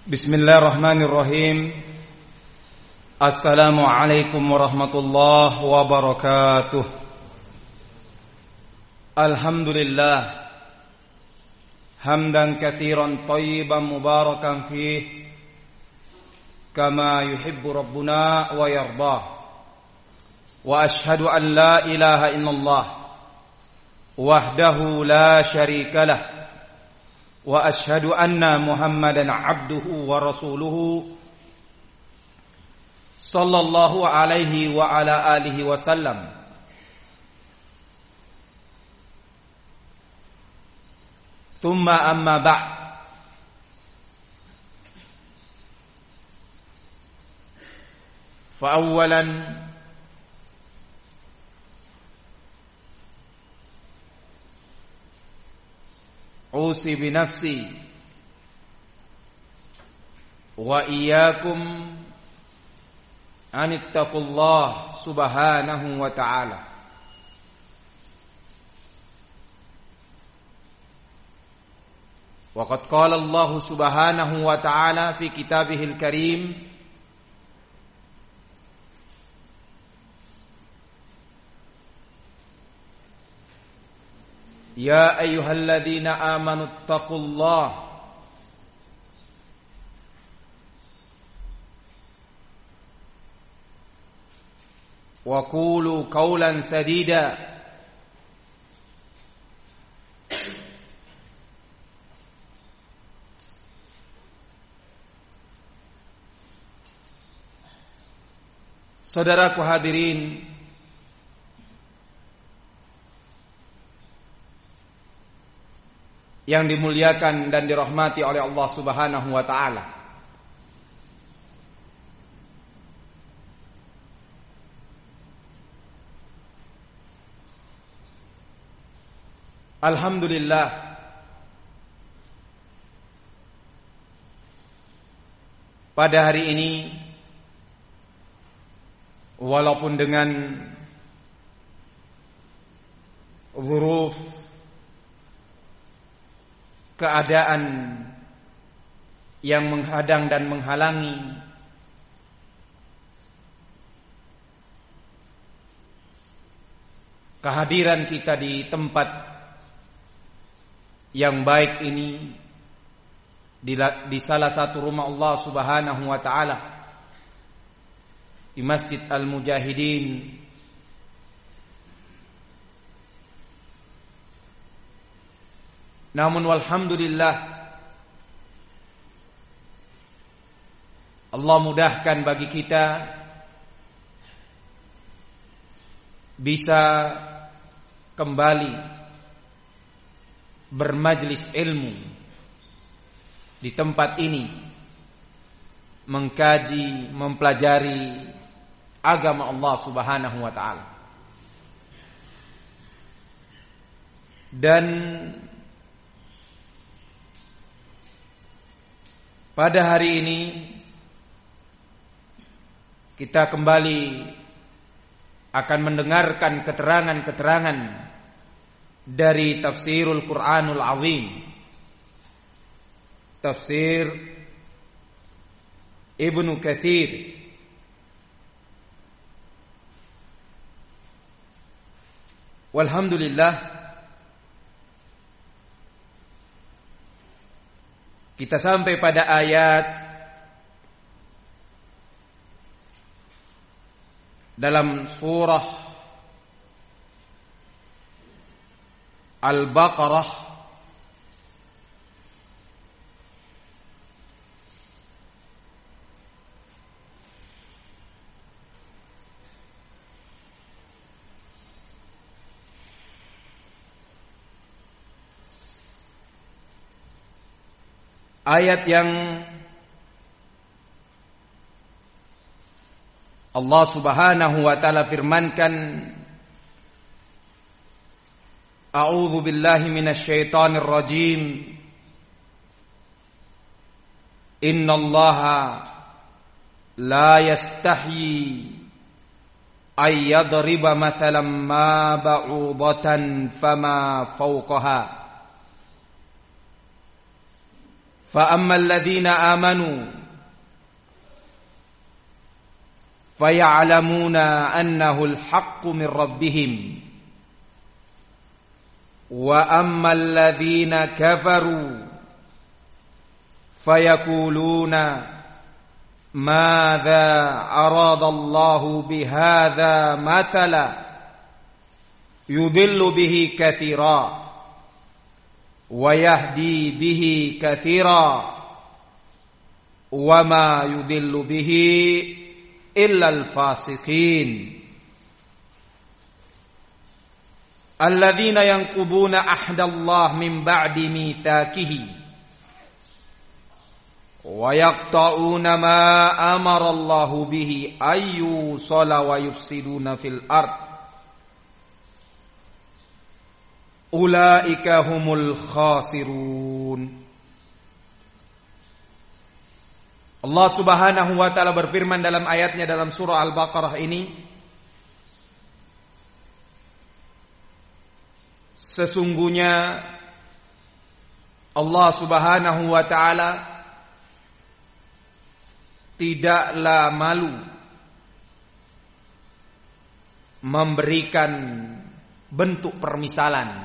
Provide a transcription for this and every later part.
Bismillahirrahmanirrahim. Assalamualaikum warahmatullahi wabarakatuh. Alhamdulillah hamdan katsiran thayyiban mubarakan fih kama yuhibbu rabbuna wa yarda. Wa ashhadu an la ilaha illallah wahdahu la syarika lah. Wa ashhadu anna Muhammadan abduhu wa rasuluhu sallallahu alaihi wa ala alihi wasallam. Thumma amma ba'd. Fa awwalan usi binafsi wa iyyakum an ittaqullah subhanahu wa ta'ala. Wa qad qala Allah subhanahu wa ta'ala fi kitabihil karim, ya ayyuhalladzina amanu taqullaha wa qulu qawlan sadida Saudaraku hadirin yang dimuliakan dan dirahmati oleh Allah Subhanahu wa ta'ala. Alhamdulillah, pada hari ini walaupun dengan zuruf keadaan yang menghadang dan menghalangi, kehadiran kita di tempat yang baik ini, di salah satu rumah Allah Subhanahu wa ta'ala, di Masjid Al-Mujahidin, namun walhamdulillah Allah mudahkan bagi kita bisa kembali bermajlis ilmu di tempat ini, mengkaji, mempelajari agama Allah Subhanahu wa ta'ala. Dan pada hari ini kita kembali akan mendengarkan keterangan-keterangan dari tafsirul Quranul Azim, tafsir Ibnu Katsir. Walhamdulillah, kita sampai pada ayat dalam surah Al-Baqarah ayat yang Allah Subhanahu wa ta'ala firmankan, A'udzu billahi minasy syaithanir rajim. Innallaha la yastahyi ay yadriba mathalan ma ba'udatan fama fawqaha Fa ammal ladzina amanu faya'lamuna annahu al-haqqu min rabbihim wa ammal ladzina kafaru fayaquluna madza aradallahu bihadza mathala yudhillu bihi katsira wa yahdi bihi katsira wa ma yudhillu bihi illa al-fasiqin alladzina yanquduna ahdallahi min ba'di mitsaqihi wa yaqta'una ma amara Allahu bihi ayyusala wa yufsiduna fil ard ulaika humul khasirun. Allah Subhanahu wa taala berfirman dalam ayatnya dalam surah Al-Baqarah ini, sesungguhnya Allah Subhanahu wa taala tidaklah malu memberikan bentuk permisalan,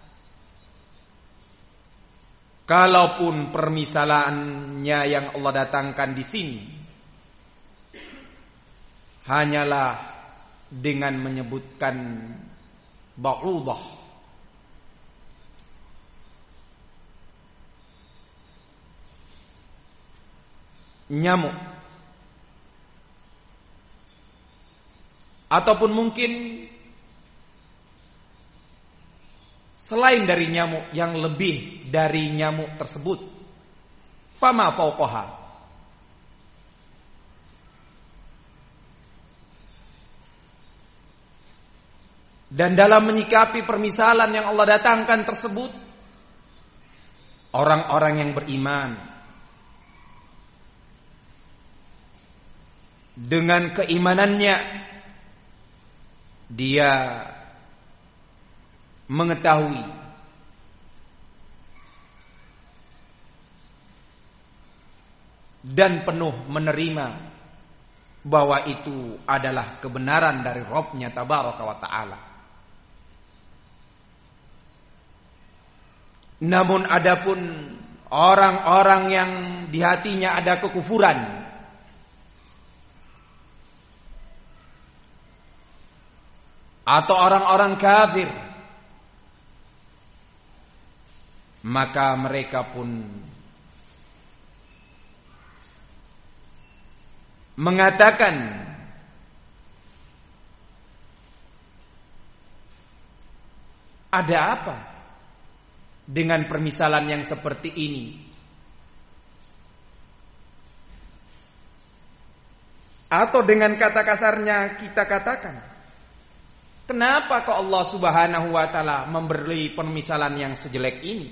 kalaupun permisalannya yang Allah datangkan di sini hanyalah dengan menyebutkan ba'udah, nyamuk, ataupun mungkin selain dari nyamuk yang lebih dari nyamuk tersebut, fama fauqaha, dan dalam menyikapi permisalan yang Allah datangkan tersebut, orang-orang yang beriman dengan keimanannya dia mengetahui dan penuh menerima bahwa itu adalah kebenaran dari Rabb-Nya Tabaraka wa Ta'ala. Namun adapun orang-orang yang di hatinya ada kekufuran, atau orang-orang kafir, maka mereka pun mengatakan ada apa dengan permisalan yang seperti ini? Atau dengan kata kasarnya kita katakan, kenapa kok Allah Subhanahu wa taala memberi permisalan yang sejelek ini,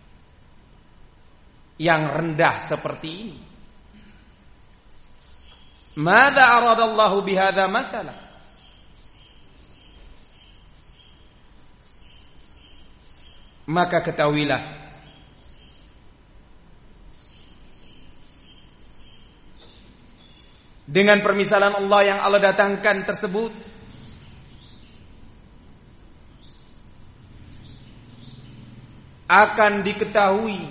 yang rendah seperti ini? Madza aradallahu bihadza mathala? Maka ketahuilah dengan permisalan Allah yang Allah datangkan tersebut akan diketahui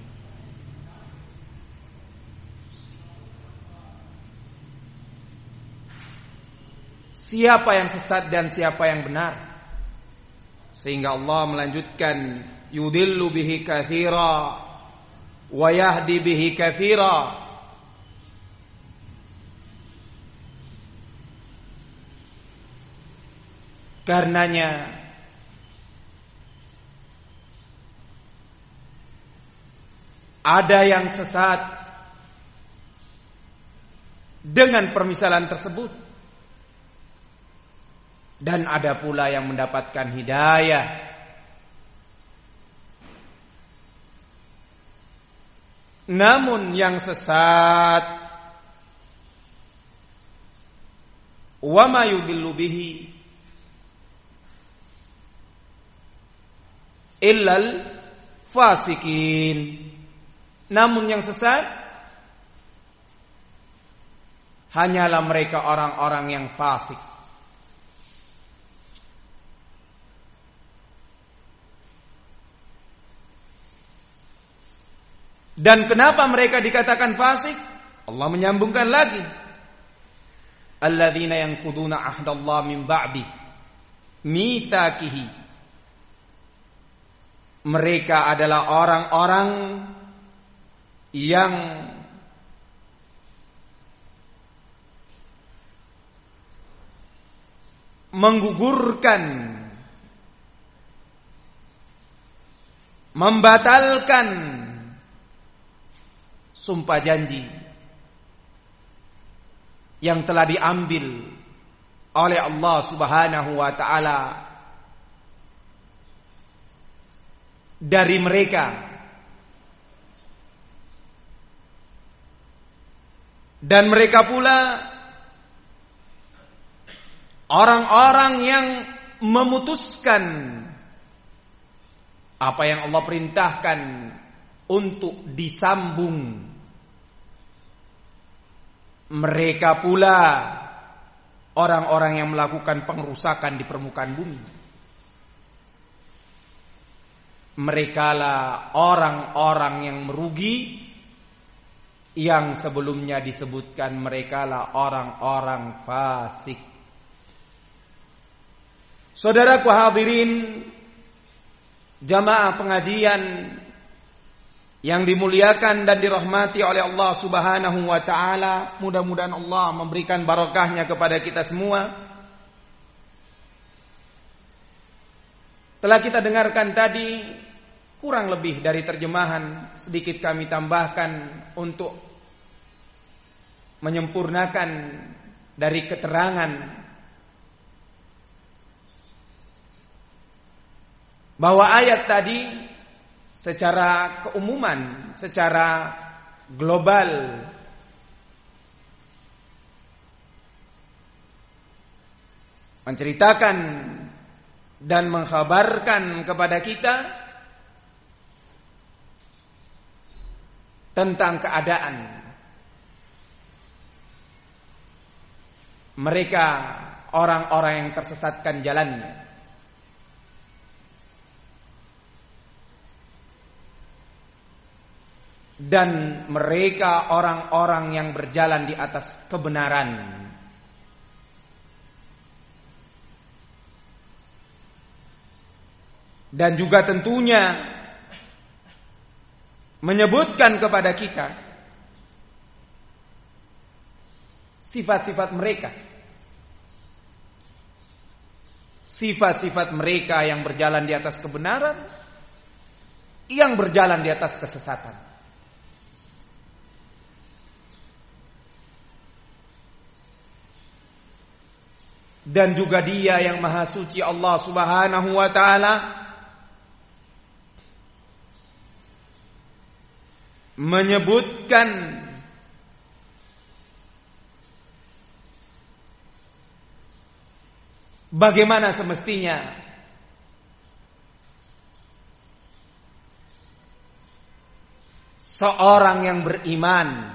siapa yang sesat dan siapa yang benar. Sehingga Allah melanjutkan, yudillu bihi katsira wa yahdi bihi katsira. Karenanya ada yang sesat dengan permisalan tersebut, dan ada pula yang mendapatkan hidayah. Namun yang sesat, wa ma yudillu bihi illal fasikin, Namun yang sesat hanyalah mereka orang-orang yang fasik. Dan kenapa mereka dikatakan fasik? Allah menyambungkan lagi. Alladzina yanquduna ahdallahi min ba'di mitsaqihi. Mereka adalah orang-orang yang menggugurkan, membatalkan sumpah janji yang telah diambil oleh Allah Subhanahu wa taala dari mereka, dan mereka pula orang-orang yang memutuskan apa yang Allah perintahkan untuk disambung. Mereka pula orang-orang yang melakukan pengerusakan di permukaan bumi. Merekalah orang-orang yang merugi, yang sebelumnya disebutkan merekalah orang-orang fasik. Saudaraku hadirin jamaah pengajian yang dimuliakan dan dirahmati oleh Allah Subhanahu wa taala, mudah-mudahan Allah memberikan barakahnya kepada kita semua. Telah kita dengarkan tadi kurang lebih dari terjemahan, sedikit kami tambahkan untuk menyempurnakan dari keterangan bahwa ayat tadi secara keumuman, secara global menceritakan dan mengkhabarkan kepada kita tentang keadaan mereka, orang-orang yang tersesatkan jalannya, dan mereka orang-orang yang berjalan di atas kebenaran. Dan juga tentunya menyebutkan kepada kita sifat-sifat mereka. Sifat-sifat mereka yang berjalan di atas kebenaran, yang berjalan di atas kesesatan. Dan juga Dia yang Maha Suci, Allah Subhanahu wa taala, menyebutkan bagaimana semestinya seorang yang beriman.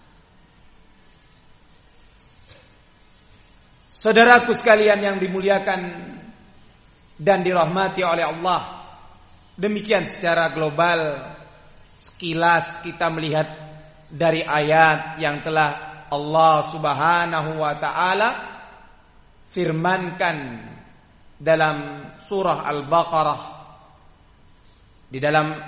Saudaraku sekalian yang dimuliakan dan dirahmati oleh Allah, demikian secara global sekilas kita melihat dari ayat yang telah Allah Subhanahu wa taala firmankan dalam surah Al-Baqarah, di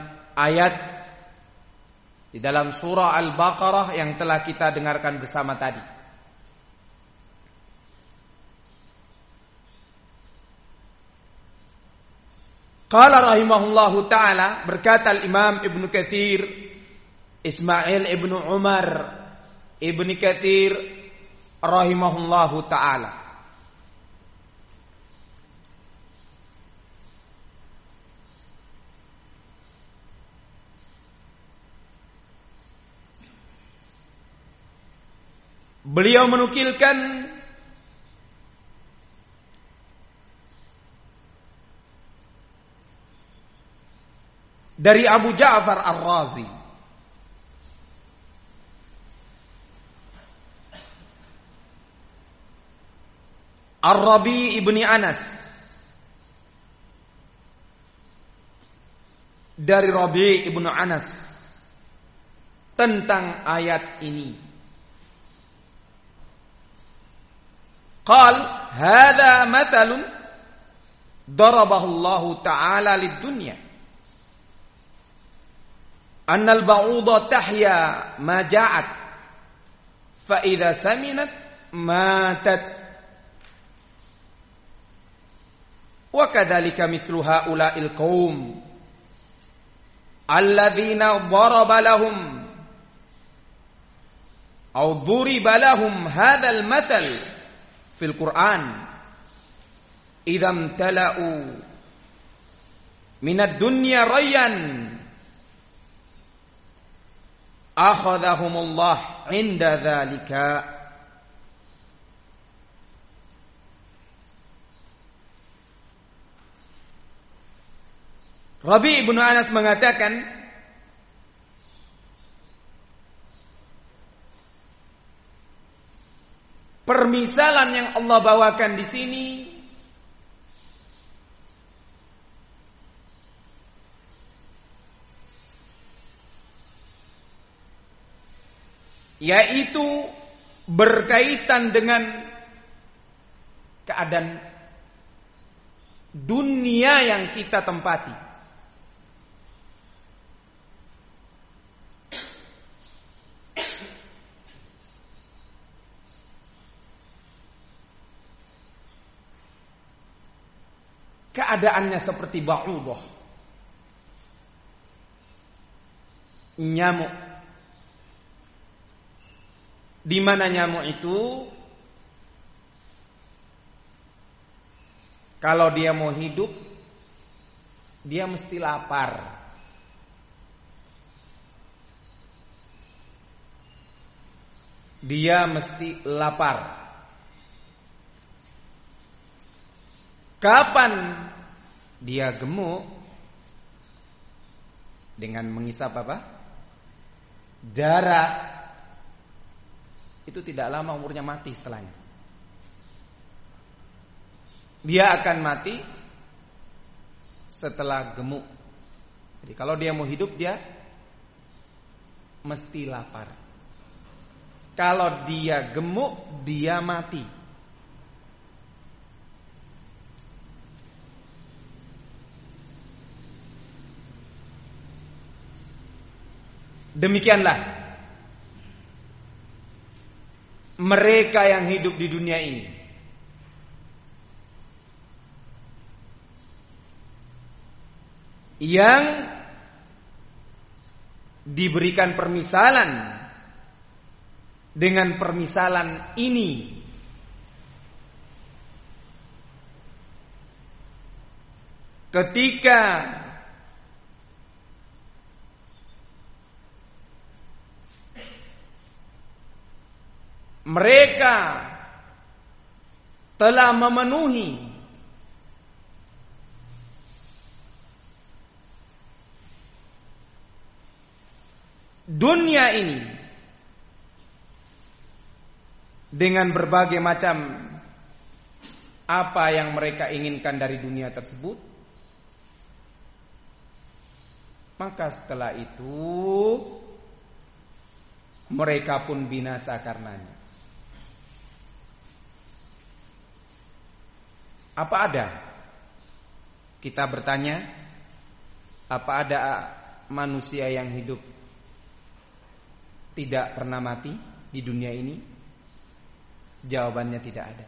dalam surah Al-Baqarah yang telah kita dengarkan bersama tadi. Qala rahimahullahu ta'ala, berkata al-Imam Ibnu Katsir, Ismail Ibnu Umar Ibnu Katsir rahimahullahu ta'ala, beliau menukilkan dari Abu Ja'far Ar-Razi Ar-Rabi' ibni Anas, dari Rabi' ibnu Anas tentang ayat ini. Qal hadza mathalun darabahu Allah Ta'ala lid-dunya anna al-ba'udha tahya ma ja'at fa idza saminat matat wa kadzalika mithlu haula'il qaum alladzina daraba lahum aw duriba lahum hadzal mathal fil Qur'an idza imtala'u minad dunya rayyan akhadhahumullah 'inda dzalika. Rabi' ibnu Anas mengatakan, permisalan yang Allah bawakan di sini yaitu berkaitan dengan keadaan dunia yang kita tempati. Keadaannya seperti ba'udah, nyamuk. Di mana nyamuk itu kalau dia mau hidup dia mesti lapar. Dia mesti lapar. Kapan dia gemuk? Dengan mengisap apa? Darah. Itu tidak lama umurnya mati setelahnya. Dia akan mati setelah gemuk. Jadi kalau dia mau hidup dia mesti lapar. Kalau dia gemuk dia mati. Demikianlah mereka yang hidup di dunia ini. Yang diberikan permisalan dengan permisalan ini ketika mereka telah memenuhi dunia ini dengan berbagai macam apa yang mereka inginkan dari dunia tersebut, maka setelah itu mereka pun binasa karenanya. Apa ada? Kita bertanya, apa ada manusia yang hidup tidak pernah mati di dunia ini? Jawabannya tidak ada.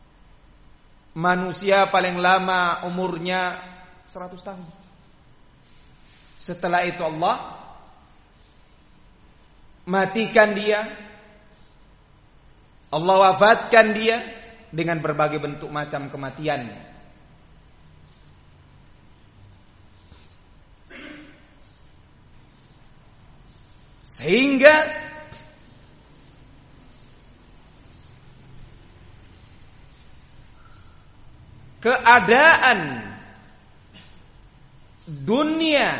Manusia paling lama umurnya 100 tahun. Setelah itu Allah matikan dia, Allah wafatkan dia dengan berbagai bentuk macam kematian. Sehingga keadaan dunia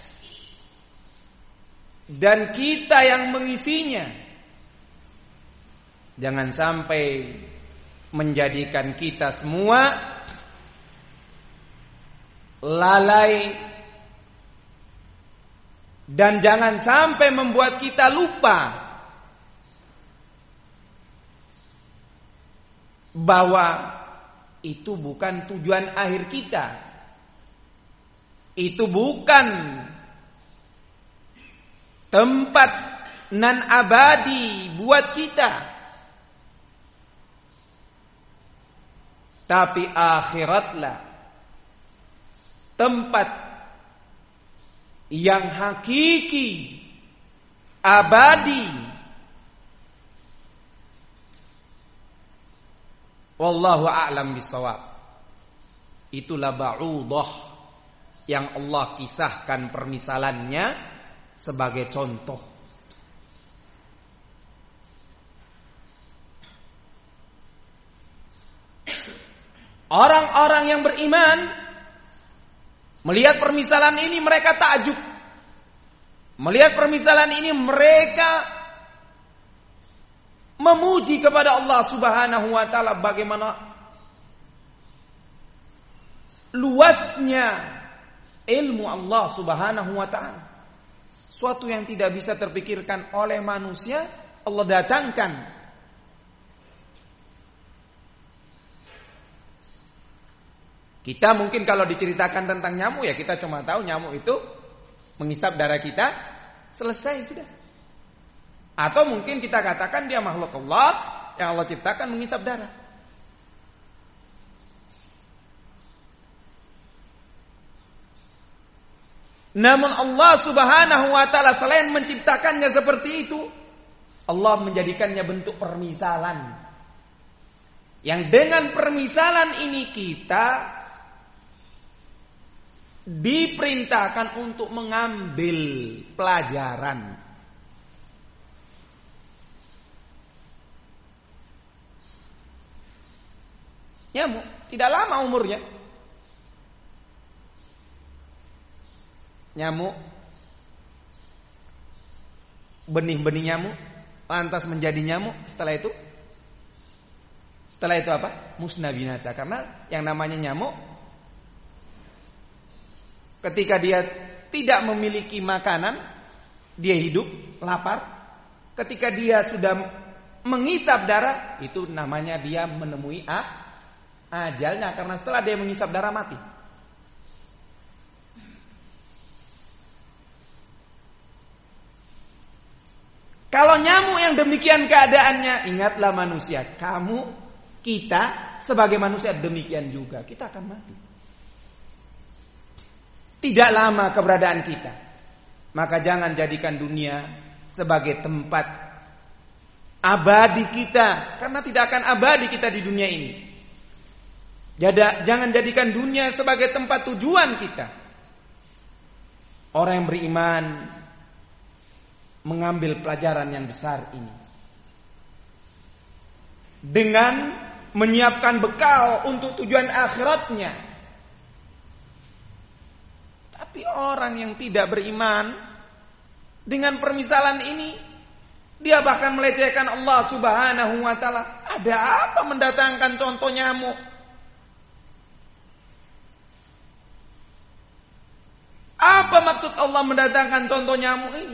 dan kita yang mengisinya jangan sampai menjadikan kita semua lalai dan jangan sampai membuat kita lupa bahwa itu bukan tujuan akhir kita. Itu bukan tempat nan abadi buat kita. Tapi akhiratlah tempat yang hakiki, abadi. Wallahu a'lam bishawab. Itulah ba'udah yang Allah kisahkan permisalannya sebagai contoh. Orang-orang yang beriman melihat permisalan ini mereka takjub. Melihat permisalan ini mereka memuji kepada Allah Subhanahu wa taala bagaimana luasnya ilmu Allah Subhanahu wa taala. Suatu yang tidak bisa terpikirkan oleh manusia Allah datangkan. Kita mungkin kalau diceritakan tentang nyamuk ya kita cuma tahu nyamuk itu menghisap darah kita, selesai sudah. Atau mungkin kita katakan dia makhluk Allah yang Allah ciptakan menghisap darah. Namun Allah Subhanahu wa taala selain menciptakannya seperti itu, Allah menjadikannya bentuk permisalan. Yang dengan permisalan ini kita diperintahkan untuk mengambil pelajaran. Nyamuk tidak lama umurnya. Nyamuk, benih-benih nyamuk lantas menjadi nyamuk. Setelah itu apa? Musnah binasa. Karena yang namanya nyamuk ketika dia tidak memiliki makanan, dia hidup lapar. Ketika dia sudah menghisap darah, itu namanya dia menemui ajalnya. Karena setelah dia menghisap darah mati. Kalau nyamuk yang demikian keadaannya, ingatlah manusia, kamu, kita sebagai manusia demikian juga, kita akan mati. Tidak lama keberadaan kita. Maka jangan jadikan dunia sebagai tempat abadi kita, karena tidak akan abadi kita di dunia ini. Jangan jadikan dunia sebagai tempat tujuan kita. Orang yang beriman mengambil pelajaran yang besar ini dengan menyiapkan bekal untuk tujuan akhiratnya. Tapi orang yang tidak beriman dengan permisalan ini, dia bahkan melecehkan Allah Subhanahu wa taala. Ada apa mendatangkan contoh nyamuk? Apa maksud Allah mendatangkan contoh nyamuk ini?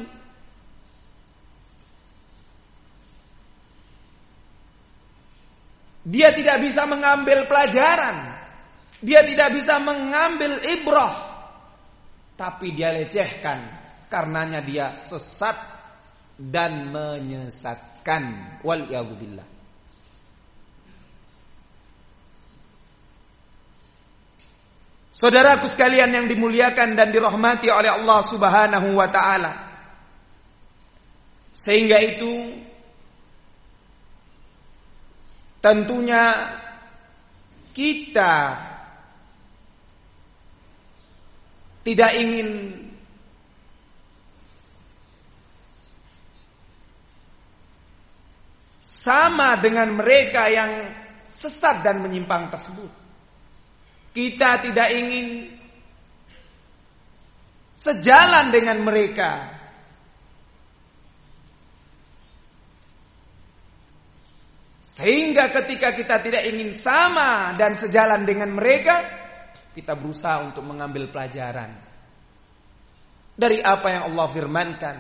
Dia tidak bisa mengambil pelajaran. Dia tidak bisa mengambil ibrah. Tapi dia lecehkan, karenanya dia sesat dan menyesatkan. Waliyahzubillah. Saudaraku sekalian yang dimuliakan dan dirahmati oleh Allah Subhanahu wa taala. Sehingga itu tentunya kita tidak ingin sama dengan mereka yang sesat dan menyimpang tersebut. Kita tidak ingin sejalan dengan mereka. Sehingga ketika kita tidak ingin sama dan sejalan dengan mereka, kita berusaha untuk mengambil pelajaran dari apa yang Allah firmankan,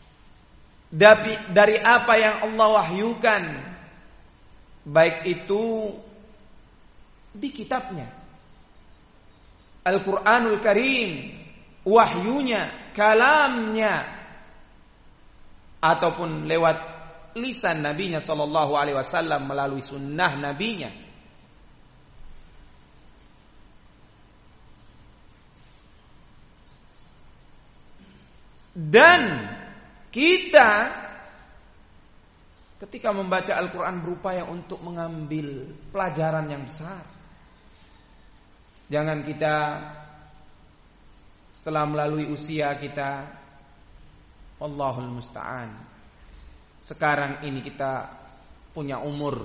dari apa yang Allah wahyukan, baik itu di kitabnya Al-Quranul Karim, wahyunya, kalamnya, ataupun lewat lisan nabinya sallallahu alaihi wasallam melalui sunnah nabinya. Dan kita ketika membaca Al-Quran berupaya untuk mengambil pelajaran yang besar. Jangan kita setelah melalui usia kita, Allahul musta'an, sekarang ini kita punya umur,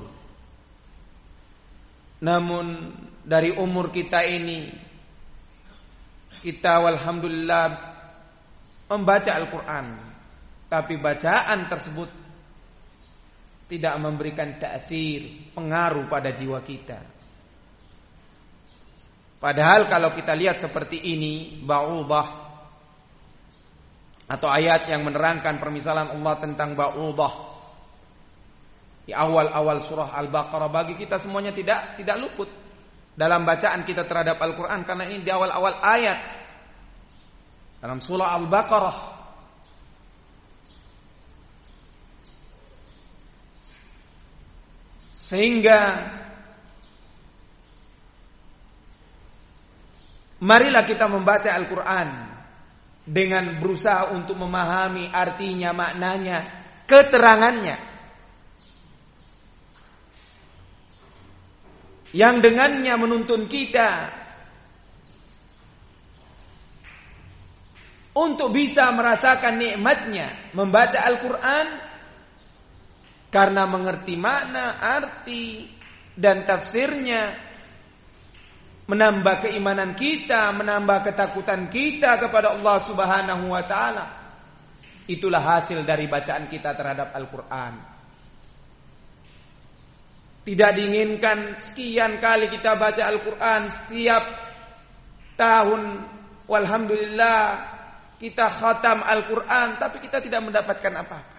namun dari umur kita ini kita walhamdulillah membaca Al-Quran, tapi bacaan tersebut tidak memberikan ta'thir, pengaruh pada jiwa kita. Padahal kalau kita lihat seperti ini, ba'udah atau ayat yang menerangkan permisalan Allah tentang ba'udah di awal-awal surah Al-Baqarah, bagi kita semuanya tidak luput dalam bacaan kita terhadap Al-Quran, karena ini di awal-awal ayat dalam surah Al-Baqarah. Sehingga marilah kita membaca Al-Quran dengan berusaha untuk memahami artinya, maknanya, keterangannya, yang dengannya menuntun kita untuk bisa merasakan nikmatnya membaca Al-Quran, karena mengerti makna, arti, dan tafsirnya menambah keimanan kita, menambah ketakutan kita kepada Allah Subhanahu wa ta'ala. Itulah hasil dari bacaan kita terhadap Al-Quran. Tidak diinginkan sekian kali kita baca Al-Quran setiap tahun, walhamdulillah kita khatam Al-Quran, tapi kita tidak mendapatkan apa-apa.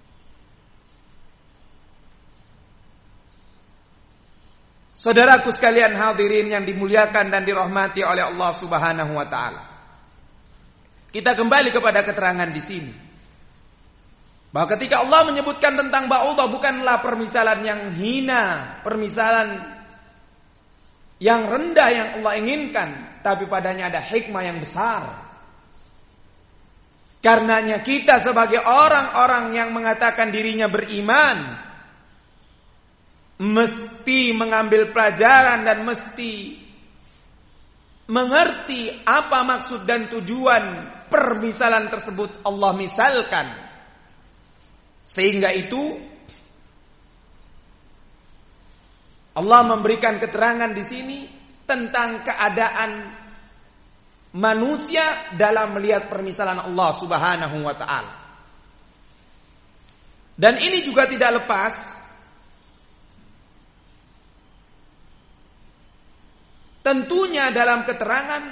Saudaraku sekalian hadirin yang dimuliakan dan dirahmati oleh Allah Subhanahu wa taala. Kita kembali kepada keterangan di sini. Bahwa ketika Allah menyebutkan tentang ba'udah, bukanlah permisalan yang hina, permisalan yang rendah yang Allah inginkan, tapi padanya ada hikmah yang besar. Karenanya kita sebagai orang-orang yang mengatakan dirinya beriman, mesti mengambil pelajaran dan mesti mengerti apa maksud dan tujuan permisalan tersebut Allah misalkan. Sehingga itu Allah memberikan keterangan di sini tentang keadaan manusia dalam melihat permisalan Allah Subhanahu wa ta'ala. Dan ini juga tidak lepas tentunya dalam keterangan,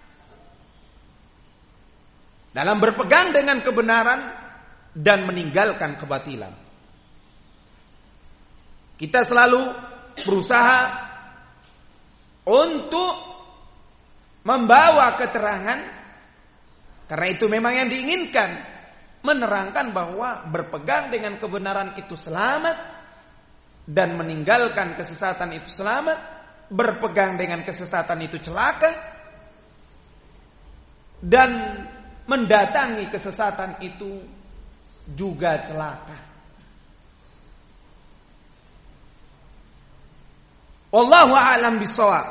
dalam berpegang dengan kebenaran dan meninggalkan kebatilan. Kita selalu berusaha untuk membawa keterangan, karena itu memang yang diinginkan, menerangkan bahwa berpegang dengan kebenaran itu selamat dan meninggalkan kesesatan itu selamat. Berpegang dengan kesesatan itu celaka, dan mendatangi kesesatan itu juga celaka. Wallahu a'lam bishawab.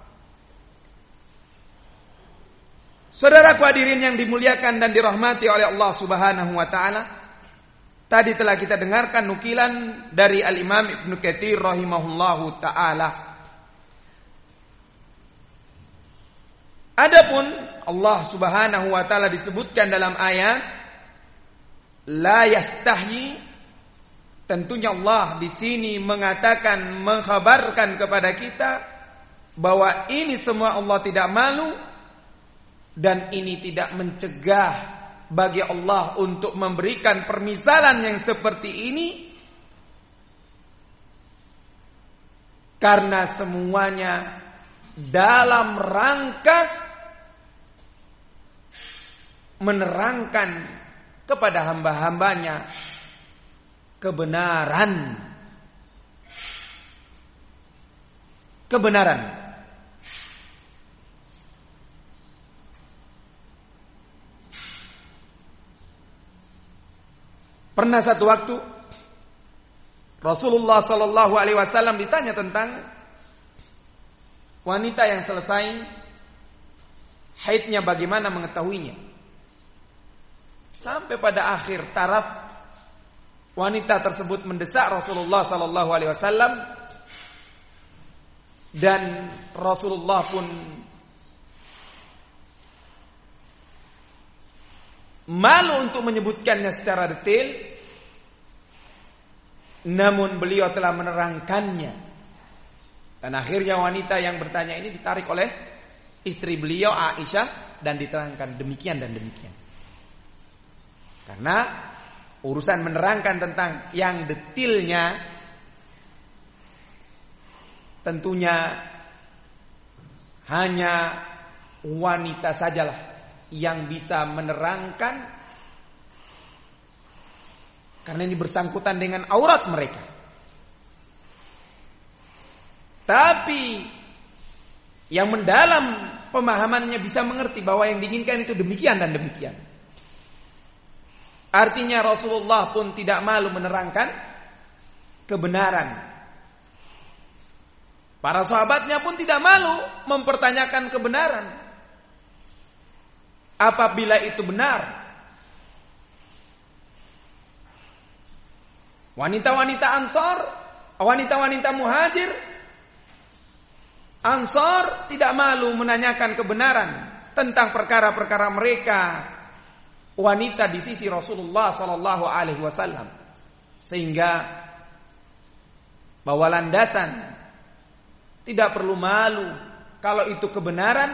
Saudaraku hadirin yang dimuliakan dan dirahmati oleh Allah Subhanahu wa taala, tadi telah kita dengarkan nukilan dari Al-Imam Ibnu Katsir rahimahullahu taala. Adapun Allah Subhanahu wa taala disebutkan dalam ayat la yastahyi tentunya Allah di sini mengatakan, mengkhabarkan kepada kita bahwa ini semua Allah tidak malu, dan ini tidak mencegah bagi Allah untuk memberikan permisalan yang seperti ini, karena semuanya dalam rangka menerangkan kepada hamba-hambanya kebenaran. Pernah satu waktu Rasulullah Sallallahu Alaihi Wasallam ditanya tentang wanita yang selesai haidnya, bagaimana mengetahuinya. Sampai pada akhir taraf wanita tersebut mendesak Rasulullah Sallallahu Alaihi Wasallam, dan Rasulullah pun malu untuk menyebutkannya secara detail, namun beliau telah menerangkannya. Dan akhirnya wanita yang bertanya ini ditarik oleh istri beliau Aisyah dan diterangkan demikian dan demikian. Karena urusan menerangkan tentang yang detailnya tentunya hanya wanita sajalah yang bisa menerangkan, karena ini bersangkutan dengan aurat mereka. Tapi yang mendalam pemahamannya bisa mengerti bahwa yang diinginkan itu demikian dan demikian. Artinya Rasulullah pun tidak malu menerangkan kebenaran. Para sahabatnya pun tidak malu mempertanyakan kebenaran apabila itu benar. Wanita-wanita Ansor, wanita-wanita Muhajir Ansor tidak malu menanyakan kebenaran tentang perkara-perkara mereka, wanita di sisi Rasulullah Sallallahu Alaihi Wasallam, sehingga bahwa landasan tidak perlu malu kalau itu kebenaran,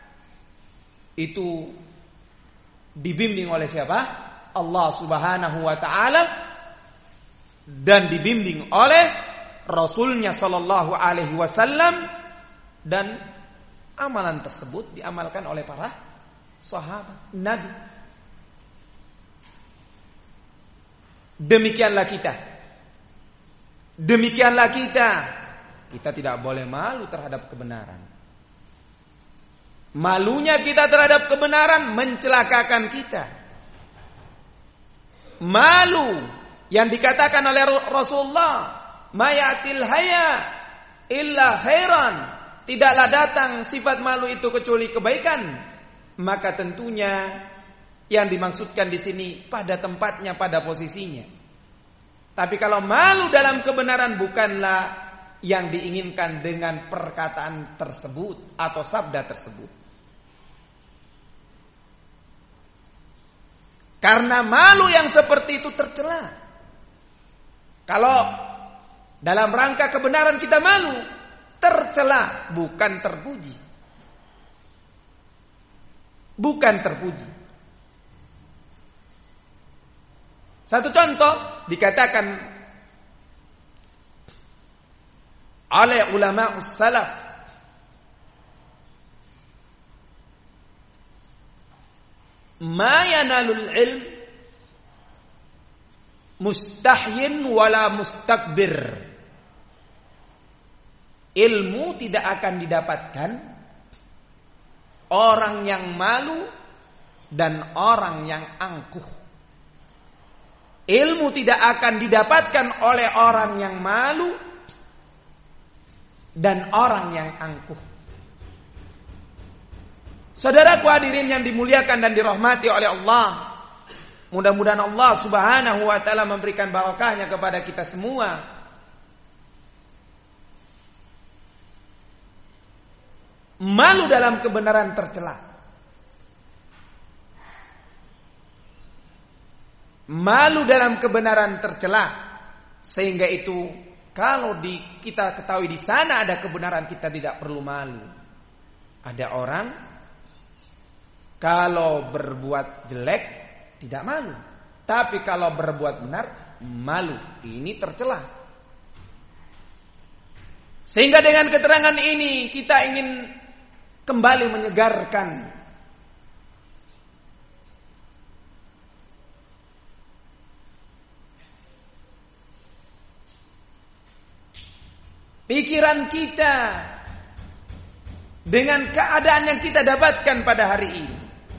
itu dibimbing oleh siapa? Allah Subhanahu Wa Taala, dan dibimbing oleh Rasulnya Sallallahu Alaihi Wasallam, dan amalan tersebut diamalkan oleh para sahabat Nabi. Demikianlah kita. Kita tidak boleh malu terhadap kebenaran. Malunya kita terhadap kebenaran mencelakakan kita. Malu yang dikatakan oleh Rasulullah, mayatil haya illa khairan, tidaklah datang sifat malu itu kecuali kebaikan. Maka tentunya yang dimaksudkan di sini pada tempatnya, pada posisinya. Tapi kalau malu dalam kebenaran bukanlah yang diinginkan dengan perkataan tersebut atau sabda tersebut. Karena malu yang seperti itu tercela. Kalau dalam rangka kebenaran kita malu, tercela, bukan terpuji. Bukan terpuji. Satu contoh dikatakan oleh ulama salaf, ma yanalul ilm mustahyin wala mustakbir. Ilmu tidak akan didapatkan orang yang malu dan orang yang angkuh. Ilmu tidak akan didapatkan oleh orang yang malu dan orang yang angkuh. Saudaraku hadirin yang dimuliakan dan dirahmati oleh Allah, mudah-mudahan Allah Subhanahu wa taala memberikan barakahnya kepada kita semua. Malu dalam kebenaran tercela. Malu dalam kebenaran tercela. Sehingga itu kalau kita ketahui di sana ada kebenaran, kita tidak perlu malu. Ada orang kalau berbuat jelek tidak malu, tapi kalau berbuat benar malu. Ini tercela. Sehingga dengan keterangan ini kita ingin kembali menyegarkan pikiran kita dengan keadaan yang kita dapatkan pada hari ini,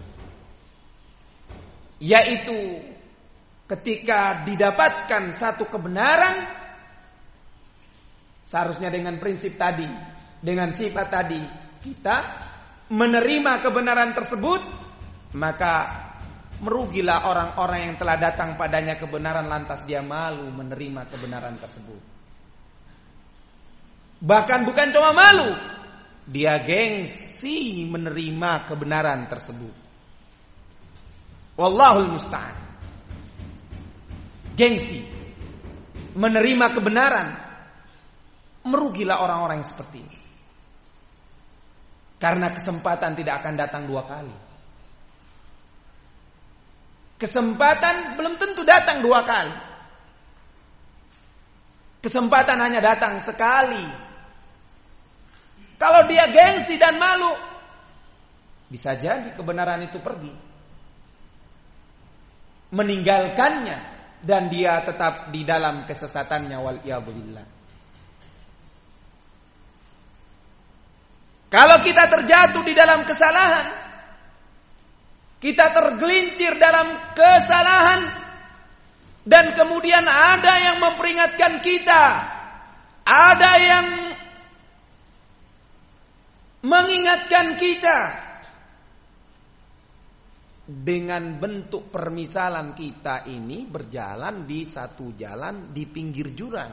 yaitu ketika didapatkan satu kebenaran, seharusnya dengan prinsip tadi, dengan sifat tadi, kita menerima kebenaran tersebut, maka merugilah orang-orang yang telah datang padanya kebenaran lantas dia malu menerima kebenaran tersebut. Bahkan bukan cuma malu, dia gengsi menerima kebenaran tersebut. Wallahul musta'an. Gengsi menerima kebenaran, merugilah orang-orang yang seperti ini. Karena kesempatan tidak akan datang dua kali. Kesempatan belum tentu datang dua kali. Kesempatan hanya datang sekali. Kalau dia gengsi dan malu, bisa jadi kebenaran itu pergi, meninggalkannya, dan dia tetap di dalam kesesatannya. Wal'iyadzubillah. Kalau kita terjatuh di dalam kesalahan, kita tergelincir dalam kesalahan, dan kemudian ada yang memperingatkan kita, ada yang mengingatkan kita dengan bentuk permisalan kita ini berjalan di satu jalan di pinggir jurang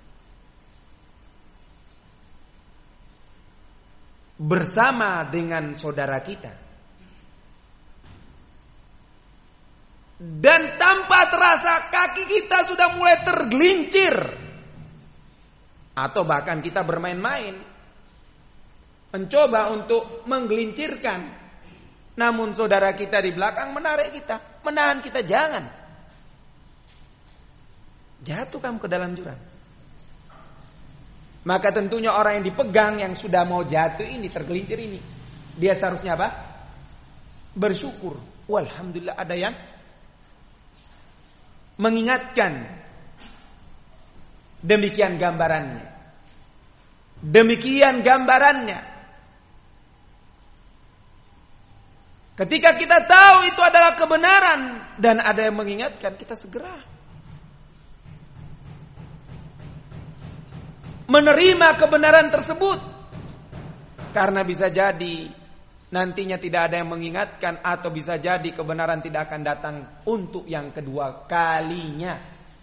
bersama dengan saudara kita, dan tanpa terasa kaki kita sudah mulai tergelincir, atau bahkan kita bermain-main mencoba untuk menggelincirkan, namun saudara kita di belakang menarik kita, menahan kita, jangan jatuh kamu ke dalam jurang. Maka tentunya orang yang dipegang, yang sudah mau jatuh ini, tergelincir ini, dia seharusnya apa? Bersyukur. Walhamdulillah ada yang mengingatkan. Demikian gambarannya. Demikian gambarannya. Ketika kita tahu itu adalah kebenaran dan ada yang mengingatkan, kita segera menerima kebenaran tersebut. Karena bisa jadi nantinya tidak ada yang mengingatkan, atau bisa jadi kebenaran tidak akan datang untuk yang kedua kalinya.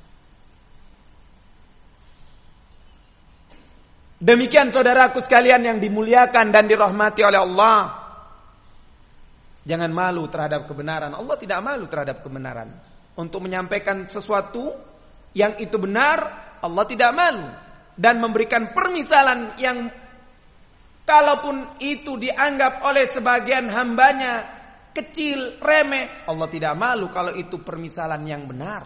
Demikian saudaraku sekalian yang dimuliakan dan dirahmati oleh Allah. Jangan malu terhadap kebenaran. Allah tidak malu terhadap kebenaran. Untuk menyampaikan sesuatu yang itu benar, Allah tidak malu. Dan memberikan permisalan yang kalaupun itu dianggap oleh sebagian hambanya kecil, remeh, Allah tidak malu kalau itu permisalan yang benar.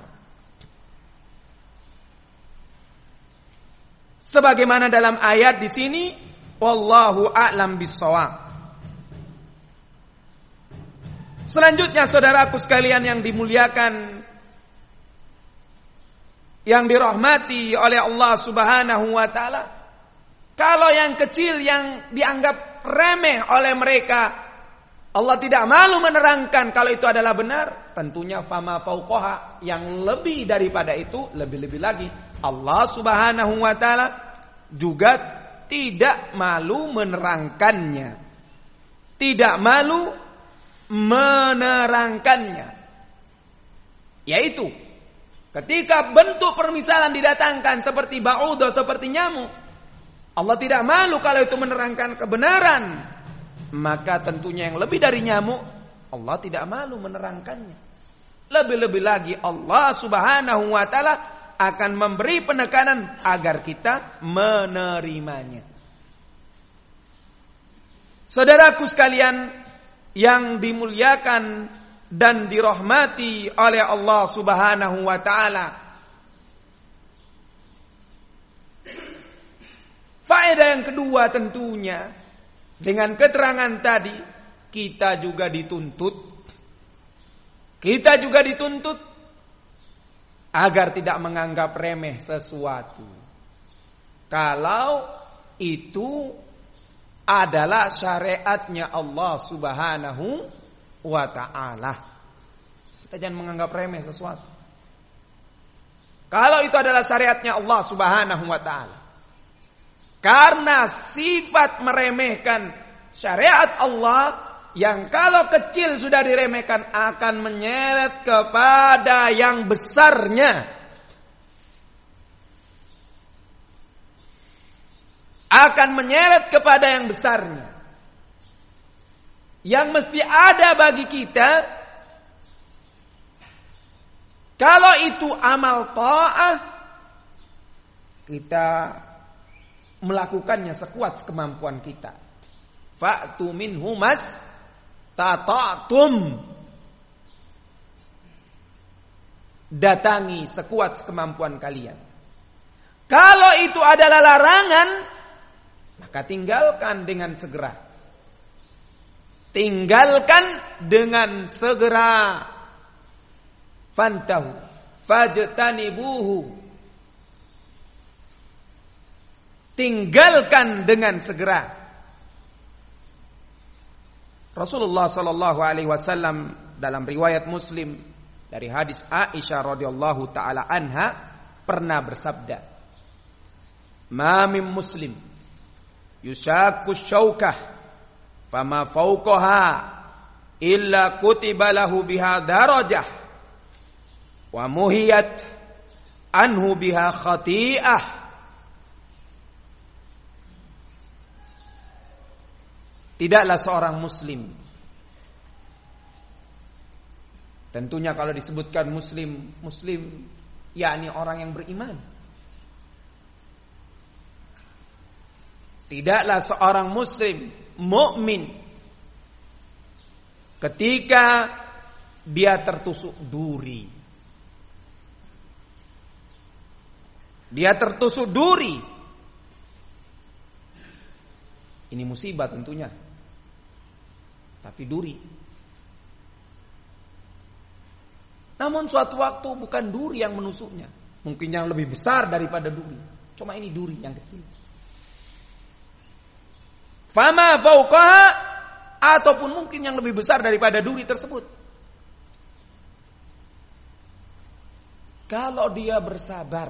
Sebagaimana dalam ayat di sini, wallahu a'lam bissawab. Selanjutnya saudaraku sekalian yang dimuliakan, yang dirahmati oleh Allah Subhanahu wa taala, kalau yang kecil yang dianggap remeh oleh mereka, Allah tidak malu menerangkan kalau itu adalah benar. Tentunya fama fauqaha, yang lebih daripada itu, lebih-lebih lagi, Allah Subhanahu wa taala juga tidak malu menerangkannya. Tidak malu menerangkannya. Yaitu ketika bentuk permisalan didatangkan seperti ba'udah, seperti nyamuk, Allah tidak malu kalau itu menerangkan kebenaran. Maka tentunya yang lebih dari nyamuk, Allah tidak malu menerangkannya. Lebih-lebih lagi Allah Subhanahu wa taala akan memberi penekanan agar kita menerimanya. Saudaraku sekalian yang dimuliakan dan dirahmati oleh Allah Subhanahu wa taala. Faedah yang kedua tentunya dengan keterangan tadi kita juga dituntut agar tidak menganggap remeh sesuatu. Kalau itu adalah syariatnya Allah Subhanahu wa ta'ala. Kita jangan menganggap remeh sesuatu. Kalau itu adalah syariatnya Allah Subhanahu wa ta'ala. Karena sifat meremehkan syariat Allah yang kalau kecil sudah diremehkan akan menyeret kepada yang besarnya. Akan menyeret kepada yang besarnya. Yang mesti ada bagi kita, kalau itu amal ta'ah, kita melakukannya sekuat kemampuan kita. Fa'tu minhu mastata'tum. Datangi sekuat kemampuan kalian. Kalau itu adalah larangan, maka tinggalkan dengan segera. Tinggalkan dengan segera. Fantahu fajtanibuhu. Tinggalkan dengan segera. Rasulullah sallallahu alaihi wasallam dalam riwayat Muslim dari hadis Aisyah radhiyallahu taala anha pernah bersabda, "Ma min muslim yushaqqu syaukah fama fawqaha illa kutiba lahu biha darajah wa muhiyat anhu biha khati'ah." Tidaklah seorang muslim, tentunya kalau disebutkan muslim yakni orang yang beriman. Tidaklah seorang muslim mukmin ketika dia tertusuk duri. Dia tertusuk duri. Ini musibah tentunya. Tapi duri. Namun suatu waktu bukan duri yang menusuknya. Mungkin yang lebih besar daripada duri. Cuma ini duri yang kecil. Fama fauqaha, ataupun mungkin yang lebih besar daripada duri tersebut. Kalau dia bersabar,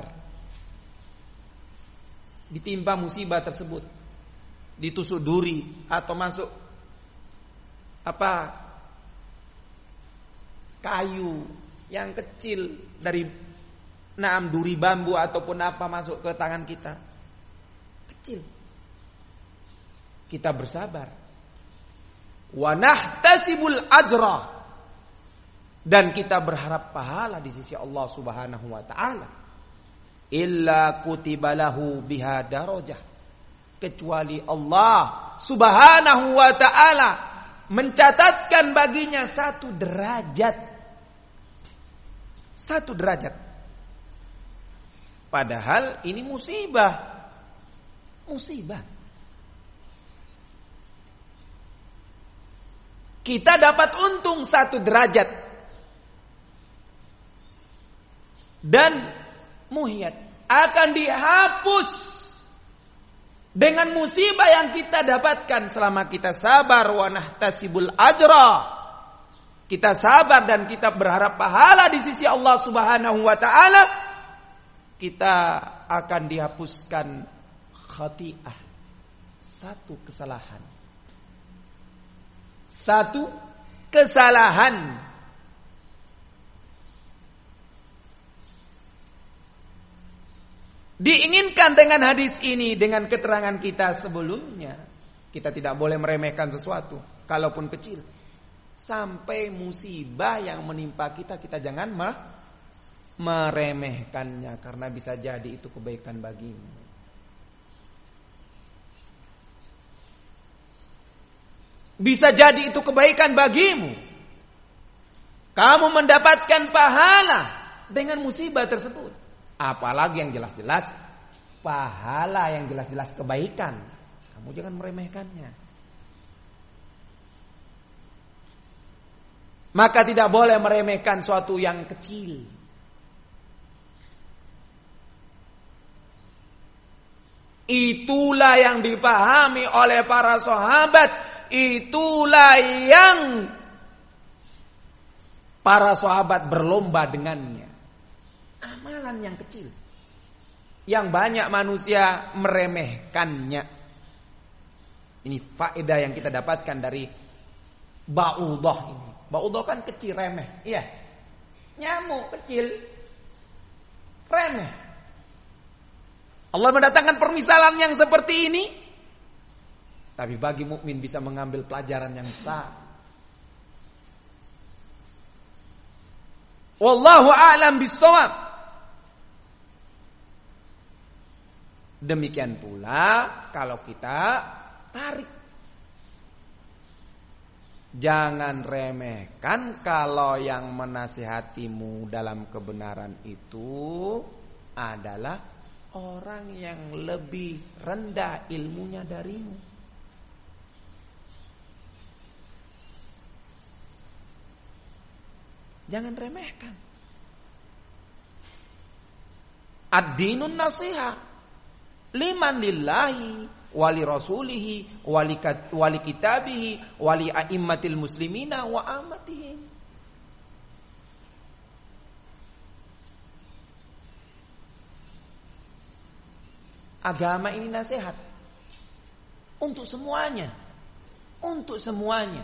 ditimpa musibah tersebut, ditusuk duri atau masuk kayu yang kecil dari duri bambu ataupun apa masuk ke tangan kita, kecil, kita bersabar, wa nahtasibul ajra, dan kita berharap pahala di sisi Allah Subhanahu wa taala, illa kutiba lahu biha darajah, kecuali Allah Subhanahu wa taala mencatatkan baginya satu derajat. Padahal ini musibah. Kita dapat untung 1 derajat. Dan muhiyat akan dihapus dengan musibah yang kita dapatkan selama kita sabar, wa nahtasibul ajra. Kita sabar dan kita berharap pahala di sisi Allah Subhanahu wa taala. Kita akan dihapuskan khati'ah, satu kesalahan. Diinginkan dengan hadis ini, dengan keterangan kita sebelumnya, kita tidak boleh meremehkan sesuatu, kalaupun kecil. Sampai musibah yang menimpa kita, kita jangan meremehkannya karena bisa jadi itu kebaikan bagimu. Bisa jadi itu kebaikan bagimu. Kamu mendapatkan pahala dengan musibah tersebut. Apalagi yang jelas-jelas pahala, yang jelas-jelas kebaikan. Kamu jangan meremehkannya. Maka tidak boleh meremehkan suatu yang kecil. Itulah yang dipahami oleh para sahabat. Itulah yang para sahabat berlomba dengannya. Amalan yang kecil, yang banyak manusia meremehkannya. Ini faedah yang kita dapatkan dari ba'udah ini. Ba'udah kan kecil, remeh. Iya. Nyamuk kecil, remeh. Allah mendatangkan permisalan yang seperti ini. Tapi bagi mukmin bisa mengambil pelajaran yang besar. Wallahu a'lam bissawab. Demikian pula kalau kita tarik. Jangan remehkan kalau yang menasihatimu dalam kebenaran itu adalah orang yang lebih rendah ilmunya darimu. Jangan remehkan. Ad-dinun nasiha liman lillahi wali rasulihi wali kitabihi wali a'immatil muslimina wa amatihim. Agama ini nasihat untuk semuanya. Untuk semuanya.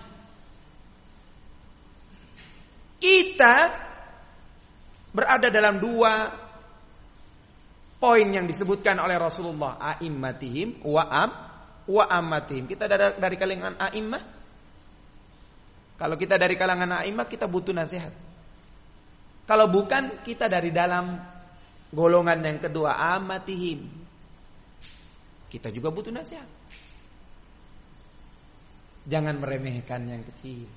Kita berada dalam dua poin yang disebutkan oleh Rasulullah, a'immatihim wa ammatihim. Kita dari kalangan a'immah. Kalau kita dari kalangan a'immah, kita butuh nasihat. Kalau bukan, kita dari dalam golongan yang kedua, ammatihim. Kita juga butuh nasihat. Jangan meremehkan yang kecil.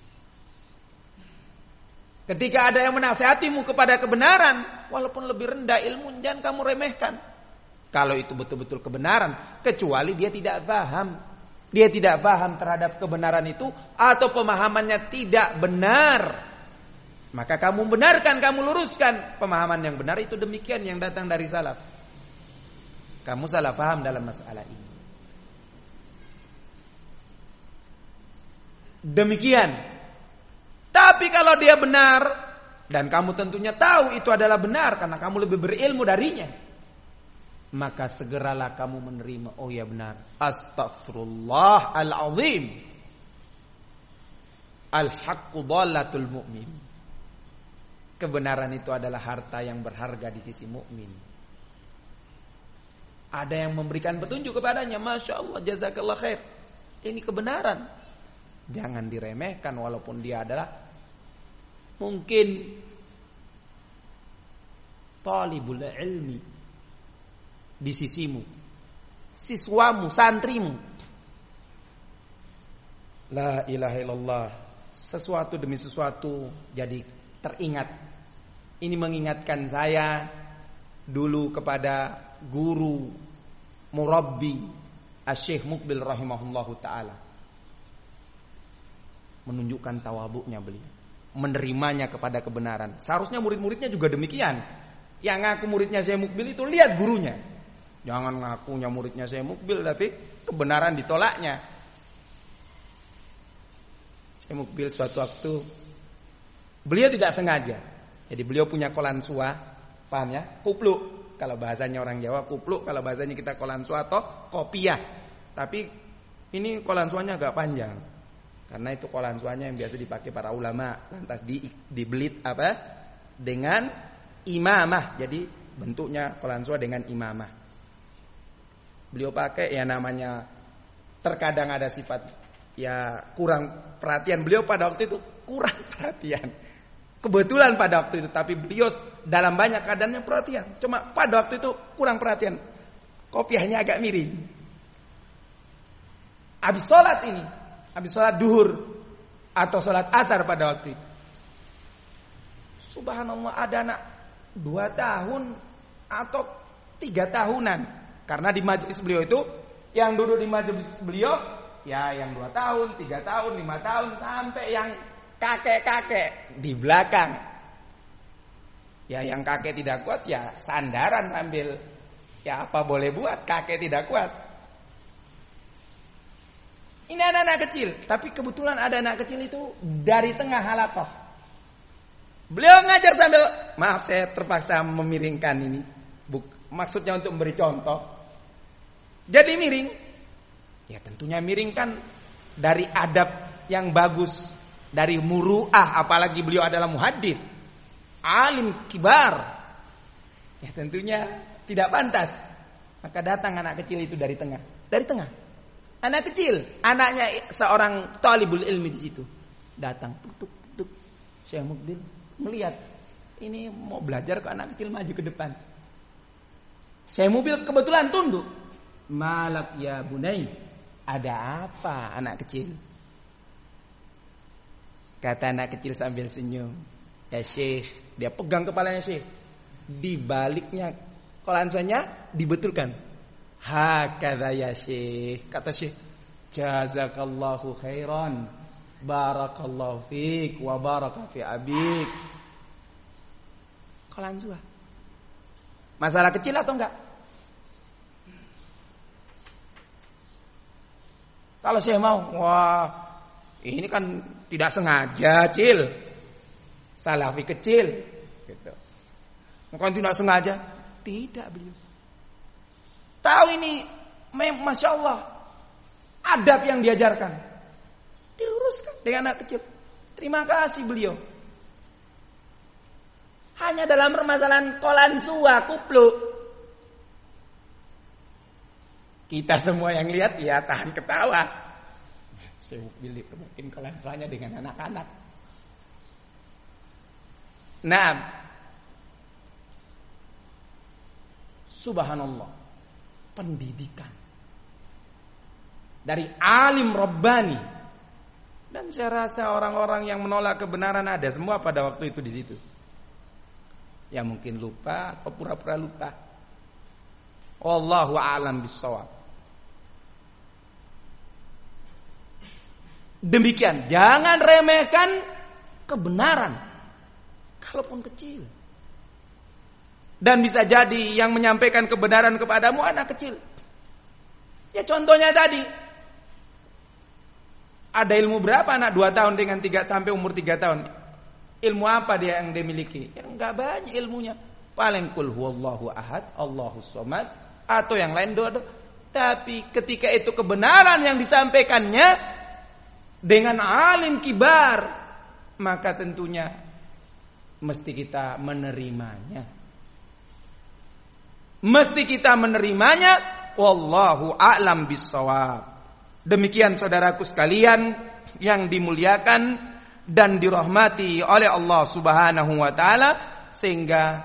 Ketika ada yang menasihatimu kepada kebenaran, walaupun lebih rendah ilmu, jangan kamu remehkan. Kalau itu betul-betul kebenaran, kecuali dia tidak paham. Dia tidak paham terhadap kebenaran itu, atau pemahamannya tidak benar. Maka kamu benarkan, kamu luruskan. Pemahaman yang benar itu demikian yang datang dari salaf. Kamu salah paham dalam masalah ini. Demikian. Tapi kalau dia benar, dan kamu tentunya tahu itu adalah benar karena kamu lebih berilmu darinya, maka segeralah kamu menerima. Oh ya benar. Astaghfirullah al-azim. Al-haqqu dhallatul mu'min. Kebenaran itu adalah harta yang berharga di sisi mukmin. Ada yang memberikan petunjuk kepadanya, Masya Allah, jazakallah khair. Ini kebenaran. Jangan diremehkan walaupun dia adalah mungkin talibul ilmi di sisimu, siswamu, santrimu. La ilaha illallah. Sesuatu demi sesuatu jadi teringat. Ini mengingatkan saya dulu kepada guru murabbi Asy-Syaikh Muqbil rahimahullahu taala. Menunjukkan tawadhu'nya beliau, menerimanya kepada kebenaran. Seharusnya murid-muridnya juga demikian. Yang ngaku muridnya Syekh Muqbil itu lihat gurunya. Jangan ngakunya muridnya Syekh Muqbil tapi kebenaran ditolaknya. Syekh Muqbil suatu waktu beliau tidak sengaja. Jadi beliau punya kolansuah, paham ya? Kupluk. Kalau bahasanya orang Jawa kupluk, kalau bahasanya kita kolansuah atau kopiah. Tapi ini kolansuahnya agak panjang. Karena itu kolansuahnya yang biasa dipakai para ulama, lantas dibelit apa? Dengan imamah. Jadi bentuknya kolansuah dengan imamah. Beliau pakai ya namanya terkadang ada sifat ya kurang perhatian. Beliau pada waktu itu kurang perhatian. kebetulan pada waktu itu, tapi beliau dalam banyak keadaannya perhatian. Cuma pada waktu itu kurang perhatian. Kopiahnya agak miring. Habis sholat duhur atau sholat asar pada waktu itu. Subhanallah, ada anak 2 tahun atau 3 tahunan. Karena di majelis beliau itu, yang duduk di majelis beliau, ya yang 2 tahun, 3 tahun, 5 tahun, sampai yang kakek-kakek di belakang. Ya yang kakek tidak kuat, ya sandaran sambil, ya apa boleh buat, kakek tidak kuat. Ini anak-anak kecil, tapi kebetulan ada anak kecil itu dari tengah halaqah. Beliau ngajar sambil, maaf saya terpaksa memiringkan ini, maksudnya untuk memberi contoh. Jadi miring, ya tentunya miring kan dari adab yang bagus, dari muru'ah, apalagi beliau adalah muhaddits, alim kibar. Ya tentunya tidak pantas. Maka datang anak kecil itu dari tengah. Anak kecil, anaknya seorang talibul ilmi di situ. Datang, tuk. Syekh Mukbil melihat, ini mau belajar kok anak kecil maju ke depan. Syekh Mukbil kebetulan tunduk. Malak ya bunai, ada apa anak kecil? Kata anak kecil sambil senyum, ya Syekh, dia pegang kepalanya Syekh. Di baliknya kolansonya dibetulkan. Hakadha ya Syekh, kata Syekh, jazakallahu khairan, barakallahu fiik wa baraka fi abik. Kolansuah. Masalah kecil atau enggak? Kalau Syekh mau, wah ini kan tidak sengaja, Cil. Salafi kecil gitu. Bukan tidak sengaja. Tidak beliau. Tahu ini, Masya Allah, adab yang diajarkan, diluruskan dengan anak kecil. Terima kasih beliau. Hanya dalam permasalahan kolansuah, kupluk, kita semua yang lihat ya tahan ketawa. Saya mungkin kolansuahnya dengan anak-anak. Nah, subhanallah, pendidikan dari alim Rabbani. Dan saya rasa orang-orang yang menolak kebenaran ada semua pada waktu itu di situ. Ya mungkin lupa atau pura-pura lupa. Wallahu a'lam bissawab. Demikian, jangan remehkan kebenaran kalaupun kecil. Dan bisa jadi yang menyampaikan kebenaran kepadamu anak kecil. Ya contohnya tadi, ada ilmu berapa anak 2 tahun dengan 3 sampai umur 3 tahun? Ilmu apa dia yang dimiliki? Ya enggak banyak ilmunya. Paling kul huwallahu ahad, Allahus somad, atau yang lain doa. Tapi ketika itu kebenaran yang disampaikannya dengan alim kibar, maka tentunya mesti kita menerimanya. Wallahu a'lam bissawab. Demikian saudaraku sekalian yang dimuliakan dan dirahmati oleh Allah Subhanahu wa taala, sehingga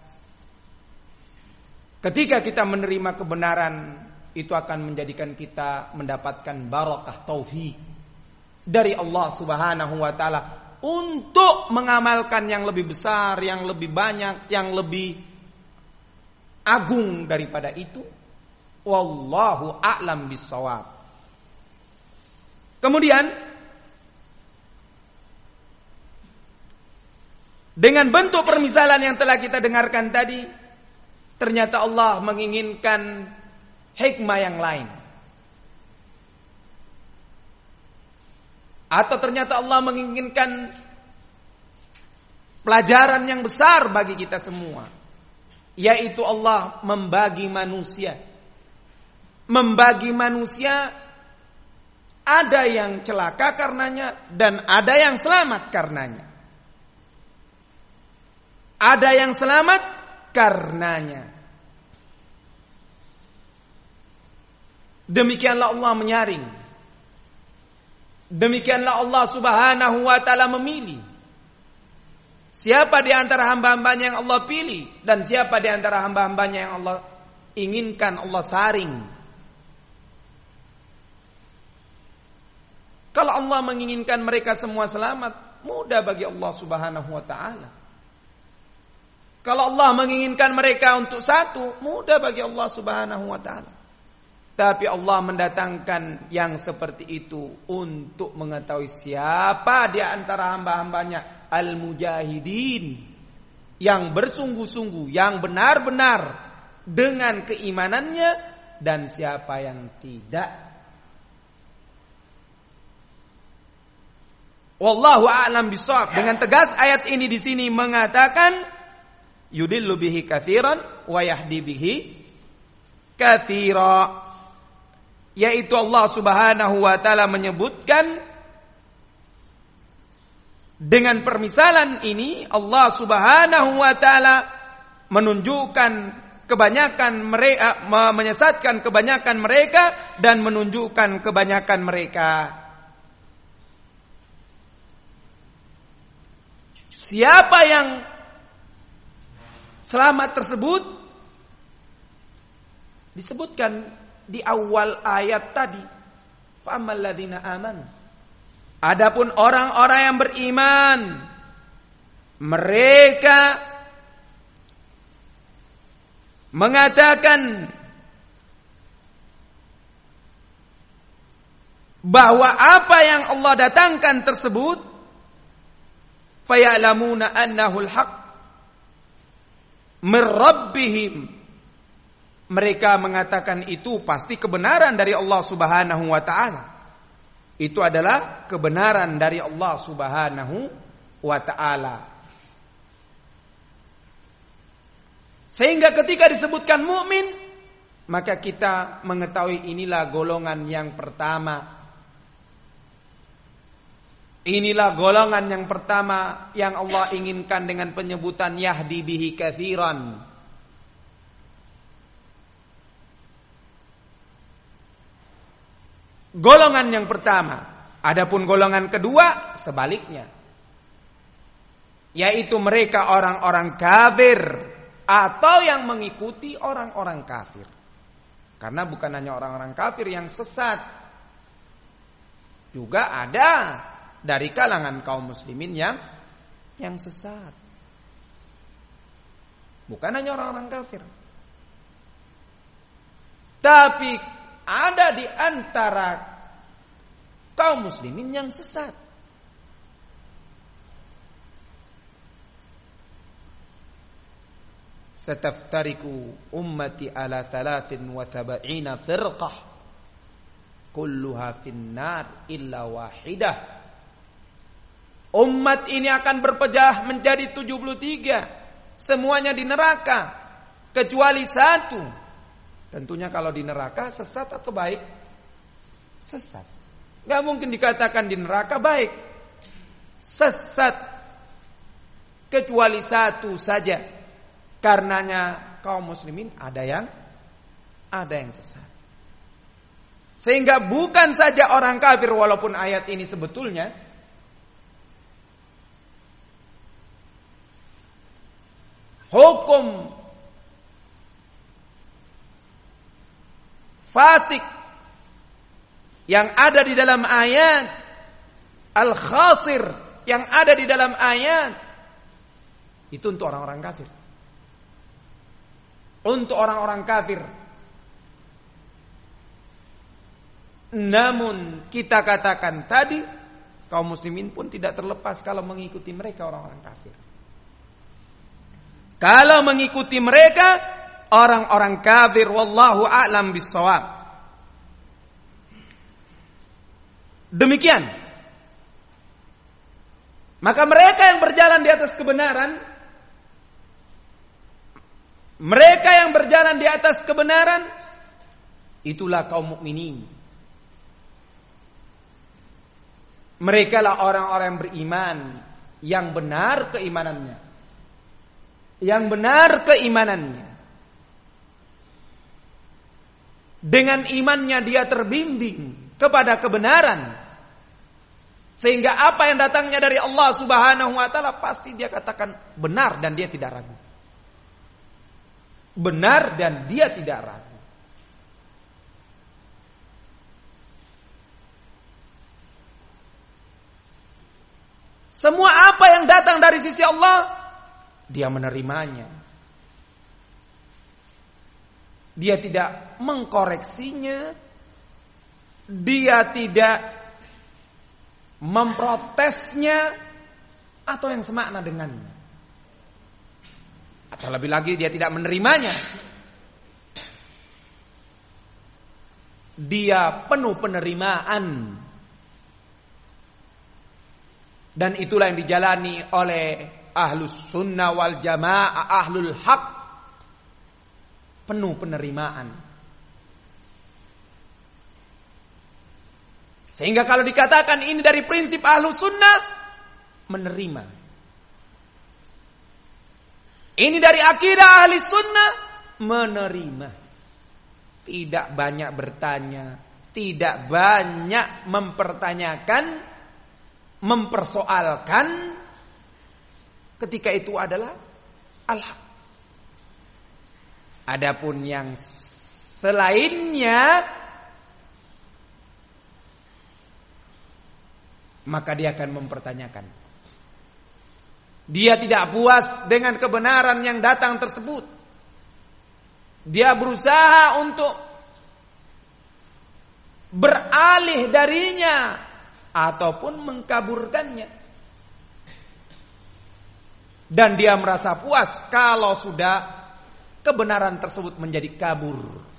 ketika kita menerima kebenaran itu akan menjadikan kita mendapatkan barakah taufik dari Allah Subhanahu wa taala untuk mengamalkan yang lebih besar, yang lebih banyak, yang lebih agung daripada itu. Wallahu a'lam bissawab. Kemudian dengan bentuk permisalan yang telah kita dengarkan tadi, ternyata Allah menginginkan hikmah yang lain. Atau ternyata Allah menginginkan pelajaran yang besar bagi kita semua, yaitu Allah membagi manusia. Ada yang celaka karenanya dan ada yang selamat karenanya. Ada yang selamat karenanya. Demikianlah Allah menyaring. Demikianlah Allah Subhanahu wa taala memilih. Siapa di antara hamba-hambanya yang Allah pilih dan siapa di antara hamba-hambanya yang Allah inginkan Allah saring. Kalau Allah menginginkan mereka semua selamat, mudah bagi Allah Subhanahu wa taala. Kalau Allah menginginkan mereka untuk satu, mudah bagi Allah Subhanahu wa taala. Tapi Allah mendatangkan yang seperti itu untuk mengetahui siapa di antara hamba-hambanya al-mujahidin, yang bersungguh-sungguh, yang benar-benar dengan keimanannya, dan siapa yang tidak. Wallahu a'lam bishawab. Dengan tegas ayat ini di sini mengatakan yudillu bihi katsiran wa yahdi bihi katsira. Yaitu Allah Subhanahu wa taala menyebutkan dengan permisalan ini Allah Subhanahu wa taala menunjukkan kebanyakan mereka, menyesatkan kebanyakan mereka dan menunjukkan kebanyakan mereka. Siapa yang selamat tersebut disebutkan di awal ayat tadi. Fa'ammal ladzina amanu. Adapun orang-orang yang beriman, mereka mengatakan bahwa apa yang Allah datangkan tersebut faya'lamuna annahul haq mir rabbihim. Mereka mengatakan itu pasti kebenaran dari Allah Subhanahu wa taala. Itu adalah kebenaran dari Allah Subhanahu wa taala. Sehingga ketika disebutkan mukmin, maka kita mengetahui inilah golongan yang pertama. Inilah golongan yang pertama yang Allah inginkan dengan penyebutan yahdi bihi katsiran. Golongan yang pertama. Adapun golongan kedua sebaliknya, yaitu mereka orang-orang kafir atau yang mengikuti orang-orang kafir. Karena bukan hanya orang-orang kafir yang sesat, juga ada dari kalangan kaum muslimin yang sesat. Bukan hanya orang-orang kafir, tapi ada di antara kaum muslimin yang sesat. Sataftariku ummati ala 73 firqah kulluha finnar illa wahidah. Umat ini akan berpecah menjadi 73, semuanya di neraka kecuali satu. Tentunya kalau di neraka sesat atau baik? Sesat. Gak mungkin dikatakan di neraka baik. Sesat. Kecuali satu saja. Karenanya kaum muslimin ada yang sesat. Sehingga bukan saja orang kafir, walaupun ayat ini sebetulnya hukum fasik yang ada di dalam ayat, al-khasir yang ada di dalam ayat, itu untuk orang-orang kafir. Untuk orang-orang kafir. Namun kita katakan tadi, kaum muslimin pun tidak terlepas kalau mengikuti mereka orang-orang kafir. Kalau mengikuti mereka orang-orang kafir, wallahu a'lam bissawab. Demikian. Maka mereka yang berjalan di atas kebenaran, mereka yang berjalan di atas kebenaran, itulah kaum mukminin. Mereka lah orang-orang yang beriman, yang benar keimanannya. Yang benar keimanannya. Dengan imannya dia terbimbing kepada kebenaran. Sehingga apa yang datangnya dari Allah Subhanahu wa taala pasti dia katakan benar dan dia tidak ragu. Benar dan dia tidak ragu. Semua apa yang datang dari sisi Allah, dia menerimanya. Dia tidak mengkoreksinya. Dia tidak memprotesnya atau yang semakna dengannya. Atau lebih lagi dia tidak menerimanya. Dia penuh penerimaan. Dan itulah yang dijalani oleh ahlus sunnah wal jamaah, ahlul haq. Penuh penerimaan. Sehingga kalau dikatakan ini dari prinsip ahlus sunnah, menerima. Ini dari akidah ahli sunnah, menerima. Tidak banyak bertanya, tidak banyak mempertanyakan, mempersoalkan, ketika itu adalah al-haq. Adapun yang selainnya, maka dia akan mempertanyakan. Dia tidak puas dengan kebenaran yang datang tersebut. Dia berusaha untuk beralih darinya ataupun mengkaburkannya. Dan dia merasa puas kalau sudah kebenaran tersebut menjadi kabur.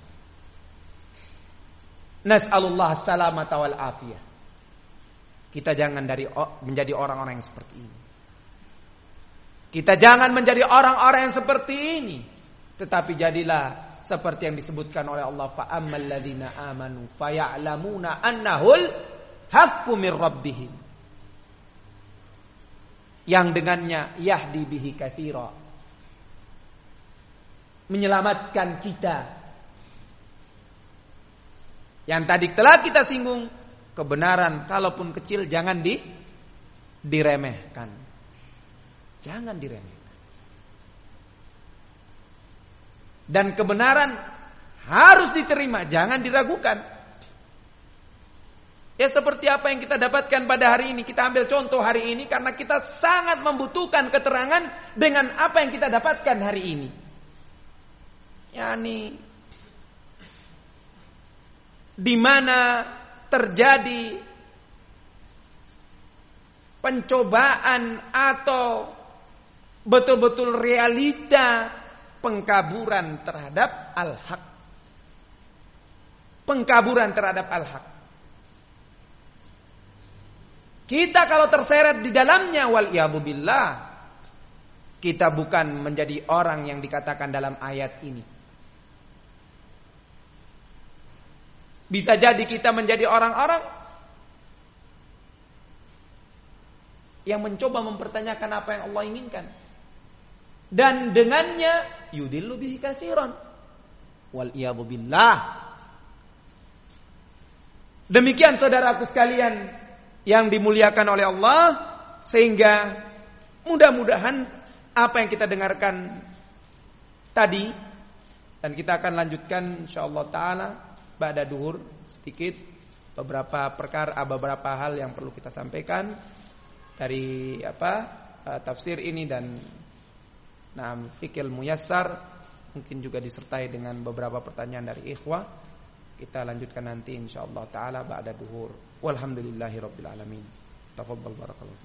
Nas'alullah salamata wal afiyah. Kita jangan menjadi orang-orang yang seperti ini. Kita jangan menjadi orang-orang yang seperti ini. Tetapi jadilah seperti yang disebutkan oleh Allah, fa'ammal ladzina amanu faya'lamuna annahul haqqu mir rabbihim. Yang dengannya yahdi bihi katsira. Menyelamatkan kita. Yang tadi telah kita singgung, kebenaran kalaupun kecil jangan diremehkan. Jangan diremehkan. Dan kebenaran harus diterima, jangan diragukan. Ya seperti apa yang kita dapatkan pada hari ini. Kita ambil contoh hari ini karena kita sangat membutuhkan keterangan dengan apa yang kita dapatkan hari ini. Yani di mana terjadi pencobaan atau betul-betul realita pengkaburan terhadap al-haq. Pengkaburan terhadap al-haq. Kita kalau terseret di dalamnya, wal-iyadzu billah, kita bukan menjadi orang yang dikatakan dalam ayat ini. Bisa jadi kita menjadi orang-orang yang mencoba mempertanyakan apa yang Allah inginkan. Dan dengannya yudillu bihi katsiran. Wal-iyadzu billah. Demikian saudaraku sekalian yang dimuliakan oleh Allah, sehingga mudah-mudahan apa yang kita dengarkan tadi, dan kita akan lanjutkan insyaallah taala ba'da duhur sedikit beberapa perkara, beberapa hal yang perlu kita sampaikan dari tafsir ini dan fikil muyassar, mungkin juga disertai dengan beberapa pertanyaan dari ikhwah. Kita lanjutkan nanti insyaallah taala ba'da duhur. Walhamdulillahirabbil alamin. Tafadhal barakallahu.